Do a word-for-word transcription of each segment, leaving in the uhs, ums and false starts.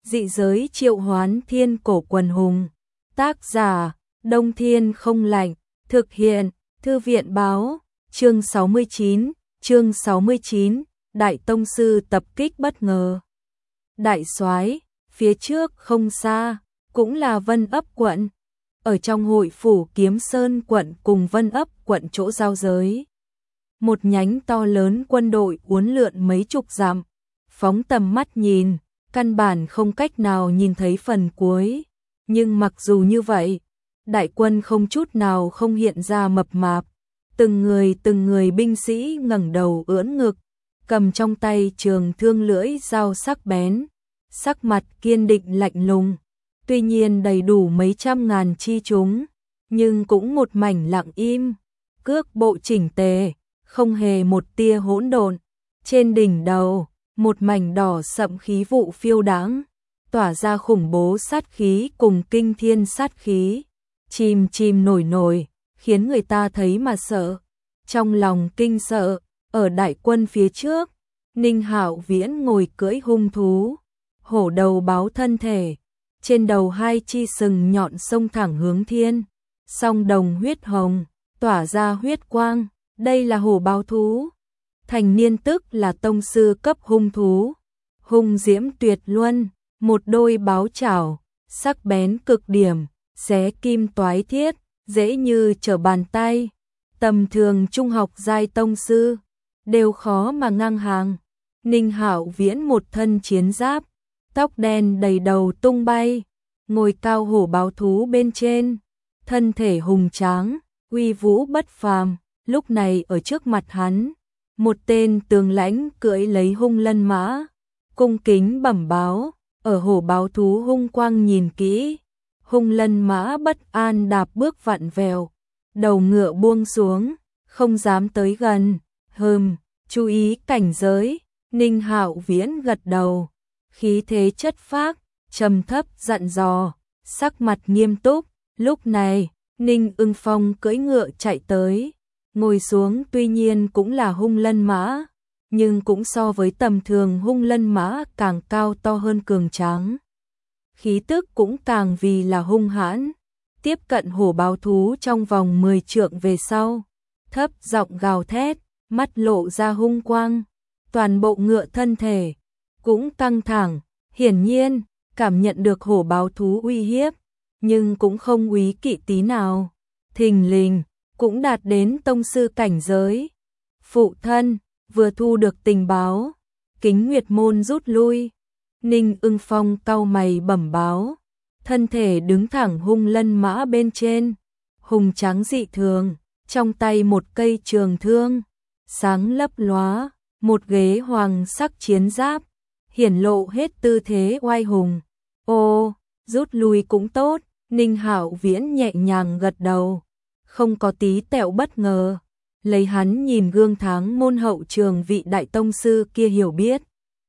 Dị giới triệu hoán thiên cổ quần hùng. Tác giả, Đông Thiên Không Lạnh. Thực hiện, Thư viện Báo. Chương sáu mươi chín, chương sáu mươi chín, Đại Tông Sư tập kích bất ngờ. Đại soái, phía trước không xa, cũng là Vân Ấp quận. Ở trong hội phủ Kiếm Sơn quận cùng Vân Ấp quận chỗ giao giới. Một nhánh to lớn quân đội uốn lượn mấy chục dặm, phóng tầm mắt nhìn, căn bản không cách nào nhìn thấy phần cuối. Nhưng mặc dù như vậy, đại quân không chút nào không hiện ra mập mạp. Từng người từng người binh sĩ ngẩng đầu ưỡn ngực, cầm trong tay trường thương lưỡi dao sắc bén, sắc mặt kiên định lạnh lùng. Tuy nhiên đầy đủ mấy trăm ngàn chi chúng, nhưng cũng một mảnh lặng im, cước bộ chỉnh tề, không hề một tia hỗn độn. Trên đỉnh đầu, một mảnh đỏ sậm khí vụ phiêu đãng, tỏa ra khủng bố sát khí cùng kinh thiên sát khí, chìm chìm nổi nổi, khiến người ta thấy mà sợ. Trong lòng kinh sợ, ở đại quân phía trước, Ninh Hạo Viễn ngồi cưỡi hung thú, hổ đầu báo thân thể, trên đầu hai chi sừng nhọn xông thẳng hướng thiên, song đồng huyết hồng, tỏa ra huyết quang. Đây là hổ báo thú, thành niên tức là tông sư cấp hung thú, hung diễm tuyệt luân, một đôi báo chảo, sắc bén cực điểm, xé kim toái thiết, dễ như trở bàn tay. Tầm thường trung học giai tông sư đều khó mà ngang hàng. Ninh Hạo Viễn một thân chiến giáp, tóc đen đầy đầu tung bay, ngồi cao hổ báo thú bên trên, thân thể hùng tráng, uy vũ bất phàm. Lúc này ở trước mặt hắn, một tên tướng lãnh cưỡi lấy hung lân mã, cung kính bẩm báo. Ở hổ báo thú hung quang nhìn kỹ, hung lân mã bất an đạp bước vặn vẹo, đầu ngựa buông xuống, không dám tới gần. Hừm, chú ý cảnh giới. Ninh Hạo Viễn gật đầu, khí thế chất phác, trầm thấp dặn dò, sắc mặt nghiêm túc. Lúc này, Ninh Ưng Phong cưỡi ngựa chạy tới, ngồi xuống. Tuy nhiên cũng là hung lân mã, nhưng cũng so với tầm thường hung lân mã càng cao to hơn cường tráng. Khí tức cũng càng vì là hung hãn. Tiếp cận hổ báo thú trong vòng mười trượng về sau, thấp giọng gào thét, mắt lộ ra hung quang. Toàn bộ ngựa thân thể cũng căng thẳng, hiển nhiên cảm nhận được hổ báo thú uy hiếp, nhưng cũng không úy kỵ tí nào. Thình lình cũng đạt đến tông sư cảnh giới. Phụ thân vừa thu được tình báo, Kính Nguyệt môn rút lui. Ninh Ưng Phong cau mày bẩm báo, thân thể đứng thẳng hung lân mã bên trên, hùng tráng dị thường, trong tay một cây trường thương, sáng lấp lóa, một ghế hoàng sắc chiến giáp, hiển lộ hết tư thế oai hùng. Ô, rút lui cũng tốt. Ninh Hạo Viễn nhẹ nhàng gật đầu, không có tí tẹo bất ngờ. Lấy hắn nhìn gương tháng môn hậu trường vị đại tông sư kia hiểu biết,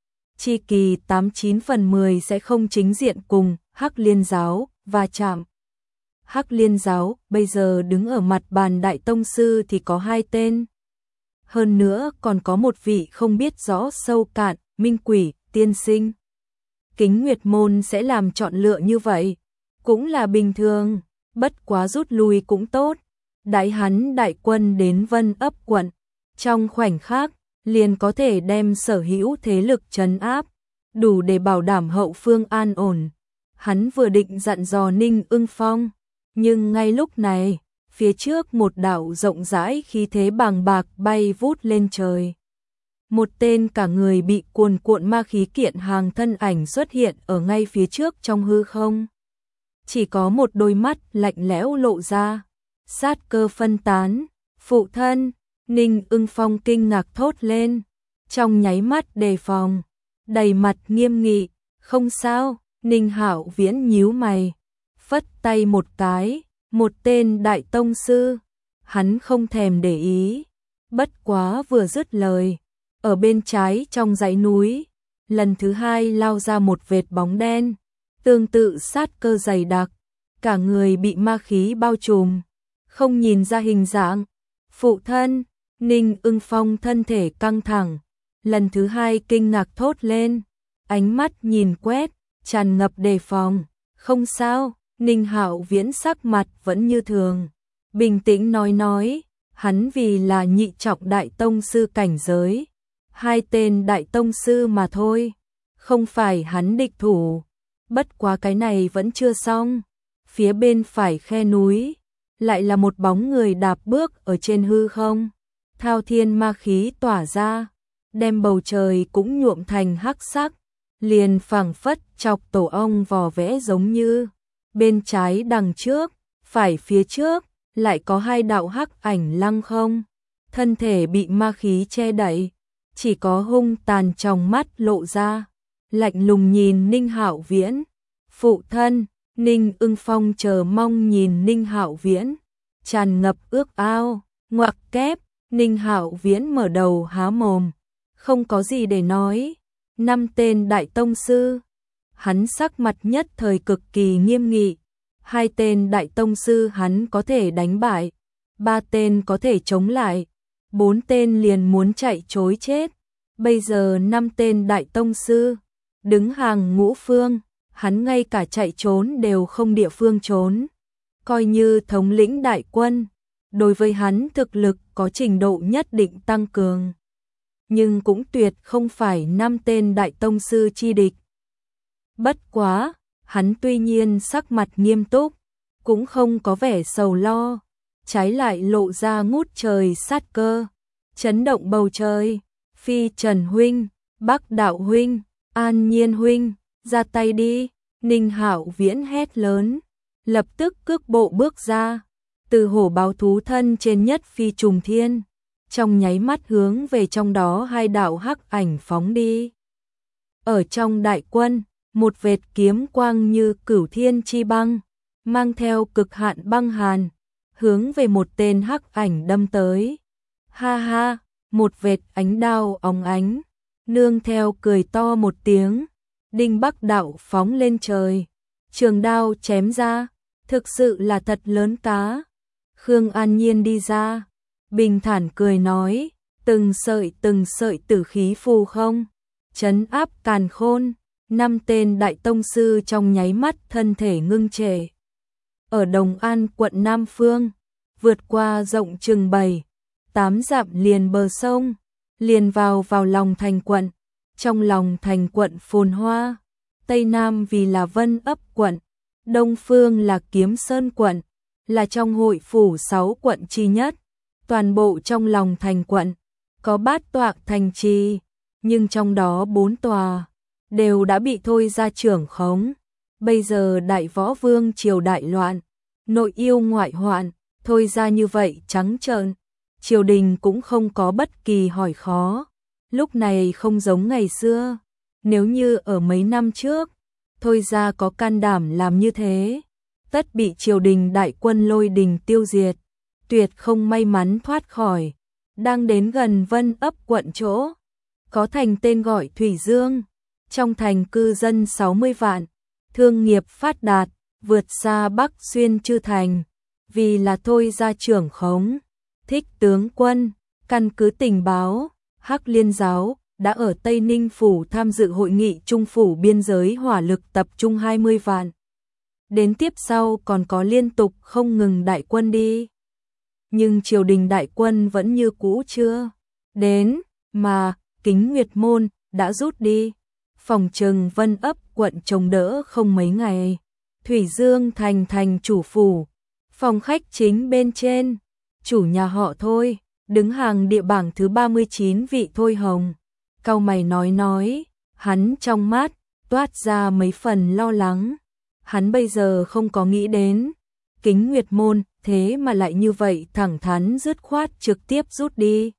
chi kỳ tám chín phần mười sẽ không chính diện cùng Hắc Liên giáo va chạm. Hắc Liên giáo bây giờ đứng ở mặt bàn đại tông sư thì có hai tên, hơn nữa còn có một vị không biết rõ sâu cạn, Minh Quỷ tiên sinh. Kính Nguyệt môn sẽ làm chọn lựa như vậy cũng là bình thường, bất quá rút lui cũng tốt. Đại hắn đại quân đến Vân Ấp quận, trong khoảnh khắc liền có thể đem sở hữu thế lực trấn áp, đủ để bảo đảm hậu phương an ổn. Hắn vừa định dặn dò Ninh Ưng Phong, nhưng ngay lúc này, phía trước một đạo rộng rãi khí thế bàng bạc bay vút lên trời. Một tên cả người bị cuồn cuộn ma khí kiện hàng thân ảnh xuất hiện ở ngay phía trước trong hư không. Chỉ có một đôi mắt lạnh lẽo lộ ra, sát cơ phân tán. Phụ thân, Ninh Ưng Phong kinh ngạc thốt lên, trong nháy mắt đề phòng, đầy mặt nghiêm nghị. Không sao. Ninh Hạo Viễn nhíu mày, phất tay một cái, một tên đại tông sư, hắn không thèm để ý. Bất quá vừa dứt lời, ở bên trái trong dãy núi, lần thứ hai lao ra một vệt bóng đen, tương tự sát cơ dày đặc, cả người bị ma khí bao trùm, không nhìn ra hình dạng. Phụ thân, Ninh Ưng Phong thân thể căng thẳng, lần thứ hai kinh ngạc thốt lên, ánh mắt nhìn quét, tràn ngập đề phòng. Không sao, Ninh Hạo Viễn sắc mặt vẫn như thường, bình tĩnh nói nói, hắn vì là nhị trọng đại tông sư cảnh giới, hai tên đại tông sư mà thôi, không phải hắn địch thủ. Bất quá cái này vẫn chưa xong, phía bên phải khe núi, lại là một bóng người đạp bước ở trên hư không, thao thiên ma khí tỏa ra, đem bầu trời cũng nhuộm thành hắc sắc, liền phảng phất chọc tổ ong vò vẽ giống như. Bên trái đằng trước, phải phía trước, lại có hai đạo hắc ảnh lăng không, thân thể bị ma khí che đậy, chỉ có hung tàn trong mắt lộ ra, lạnh lùng nhìn Ninh Hạo Viễn. Phụ thân, Ninh Ưng Phong chờ mong nhìn Ninh Hạo Viễn, tràn ngập ước ao, ngoặc kép, Ninh Hạo Viễn mở đầu há mồm, không có gì để nói. Năm tên đại tông sư, hắn sắc mặt nhất thời cực kỳ nghiêm nghị, hai tên đại tông sư hắn có thể đánh bại, ba tên có thể chống lại, bốn tên liền muốn chạy trối chết, bây giờ năm tên đại tông sư, đứng hàng ngũ phương, hắn ngay cả chạy trốn đều không địa phương trốn, coi như thống lĩnh đại quân, đối với hắn thực lực có trình độ nhất định tăng cường, nhưng cũng tuyệt không phải năm tên đại tông sư chi địch. Bất quá, hắn tuy nhiên sắc mặt nghiêm túc, cũng không có vẻ sầu lo, trái lại lộ ra ngút trời sát cơ, chấn động bầu trời. Phi Trần huynh, Bắc Đạo huynh, An Nhiên huynh, ra tay đi. Ninh Hạo Viễn hét lớn, lập tức cước bộ bước ra, từ hổ báo thú thân trên nhất phi trùng thiên, trong nháy mắt hướng về trong đó hai đạo hắc ảnh phóng đi. Ở trong đại quân, một vệt kiếm quang như cửu thiên chi băng, mang theo cực hạn băng hàn, hướng về một tên hắc ảnh đâm tới. Ha ha, một vệt ánh đao óng ánh, nương theo cười to một tiếng, Đinh Bắc Đạo phóng lên trời, trường đao chém ra, thực sự là thật lớn cá. Khương An Nhiên đi ra, bình thản cười nói, từng sợi từng sợi tử khí phù không, trấn áp càn khôn. Năm tên đại tông sư trong nháy mắt thân thể ngưng trệ. Ở Đồng An quận Nam Phương, vượt qua rộng chừng bảy, tám dặm liền bờ sông, liền vào vào lòng thành quận. Trong lòng thành quận phồn hoa, Tây Nam vì là Vân Ấp quận, Đông Phương là Kiếm Sơn quận, là trong hội phủ sáu quận chi nhất. Toàn bộ trong lòng thành quận, có bát tọa thành trì, nhưng trong đó bốn tòa đều đã bị Thôi gia trưởng khống. Bây giờ đại võ vương triều đại loạn, nội yêu ngoại hoạn, Thôi gia như vậy trắng trợn, triều đình cũng không có bất kỳ hỏi khó. Lúc này không giống ngày xưa, nếu như ở mấy năm trước, Thôi gia có can đảm làm như thế, tất bị triều đình đại quân lôi đình tiêu diệt, tuyệt không may mắn thoát khỏi. Đang đến gần Vân Ấp quận chỗ, có thành tên gọi Thủy Dương, trong thành cư dân sáu mươi vạn, thương nghiệp phát đạt, vượt xa Bắc Xuyên Chư thành, vì là Thôi gia trưởng khống. Thích tướng quân, căn cứ tình báo, Hắc Liên giáo đã ở Tây Ninh phủ tham dự hội nghị trung phủ biên giới hỏa lực tập trung hai mươi vạn. Đến tiếp sau còn có liên tục không ngừng đại quân đi. Nhưng triều đình đại quân vẫn như cũ chưa đến, mà Kính Nguyệt môn đã rút đi. Phòng trừng Vân Ấp quận chống đỡ không mấy ngày. Thủy Dương thành thành chủ phủ, phòng khách chính bên trên, chủ nhà họ Thôi, đứng hàng địa bảng thứ ba mươi chín vị Thôi Hồng. Cau mày nói nói, hắn trong mắt toát ra mấy phần lo lắng. Hắn bây giờ không có nghĩ đến Kính Nguyệt môn, thế mà lại như vậy thẳng thắn dứt khoát trực tiếp rút đi.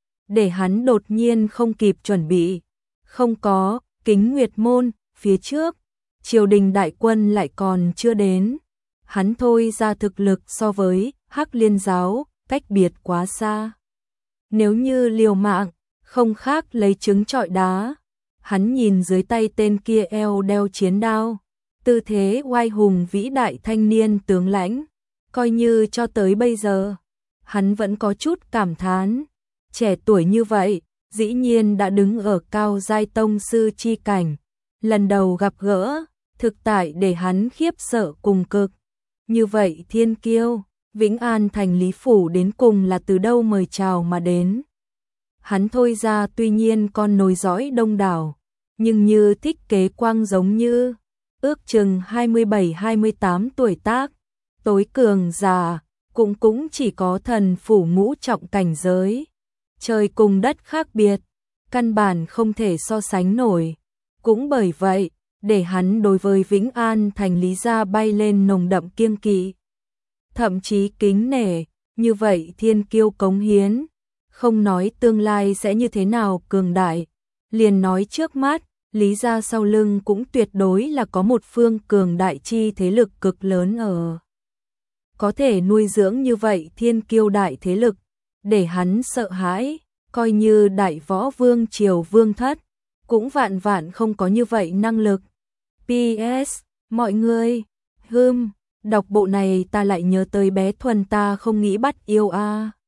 Để hắn đột nhiên không kịp chuẩn bị. Không có Kính Nguyệt môn, phía trước, triều đình đại quân lại còn chưa đến. Hắn Thôi ra thực lực so với Hắc Liên giáo, cách biệt quá xa. Nếu như liều mạng, không khác lấy trứng trọi đá. Hắn nhìn dưới tay tên kia eo đeo chiến đao, tư thế oai hùng vĩ đại thanh niên tướng lãnh, coi như cho tới bây giờ, hắn vẫn có chút cảm thán, trẻ tuổi như vậy, dĩ nhiên đã đứng ở cao giai tông sư chi cảnh, lần đầu gặp gỡ, thực tại để hắn khiếp sợ cùng cực. Như vậy thiên kiêu, Vĩnh An thành Lý Phủ đến cùng là từ đâu mời chào mà đến. Hắn Thôi ra tuy nhiên con nối dõi đông đảo, nhưng như Thích Kế Quang giống như, ước chừng hai mươi bảy hai mươi tám tuổi tác, tối cường già, cũng cũng chỉ có thần phủ ngũ trọng cảnh giới. Trời cùng đất khác biệt, căn bản không thể so sánh nổi. Cũng bởi vậy, để hắn đối với Vĩnh An thành Lý gia bay lên nồng đậm kiêng kỵ. Thậm chí kính nể, như vậy thiên kiêu cống hiến, không nói tương lai sẽ như thế nào cường đại, liền nói trước mắt, Lý gia sau lưng cũng tuyệt đối là có một phương cường đại chi thế lực cực lớn ở. Có thể nuôi dưỡng như vậy thiên kiêu đại thế lực, để hắn sợ hãi, coi như đại võ vương triều vương thất, cũng vạn vạn không có như vậy năng lực. pê ét, mọi người, hừm, đọc bộ này ta lại nhớ tới bé Thuần ta không nghĩ bắt yêu a.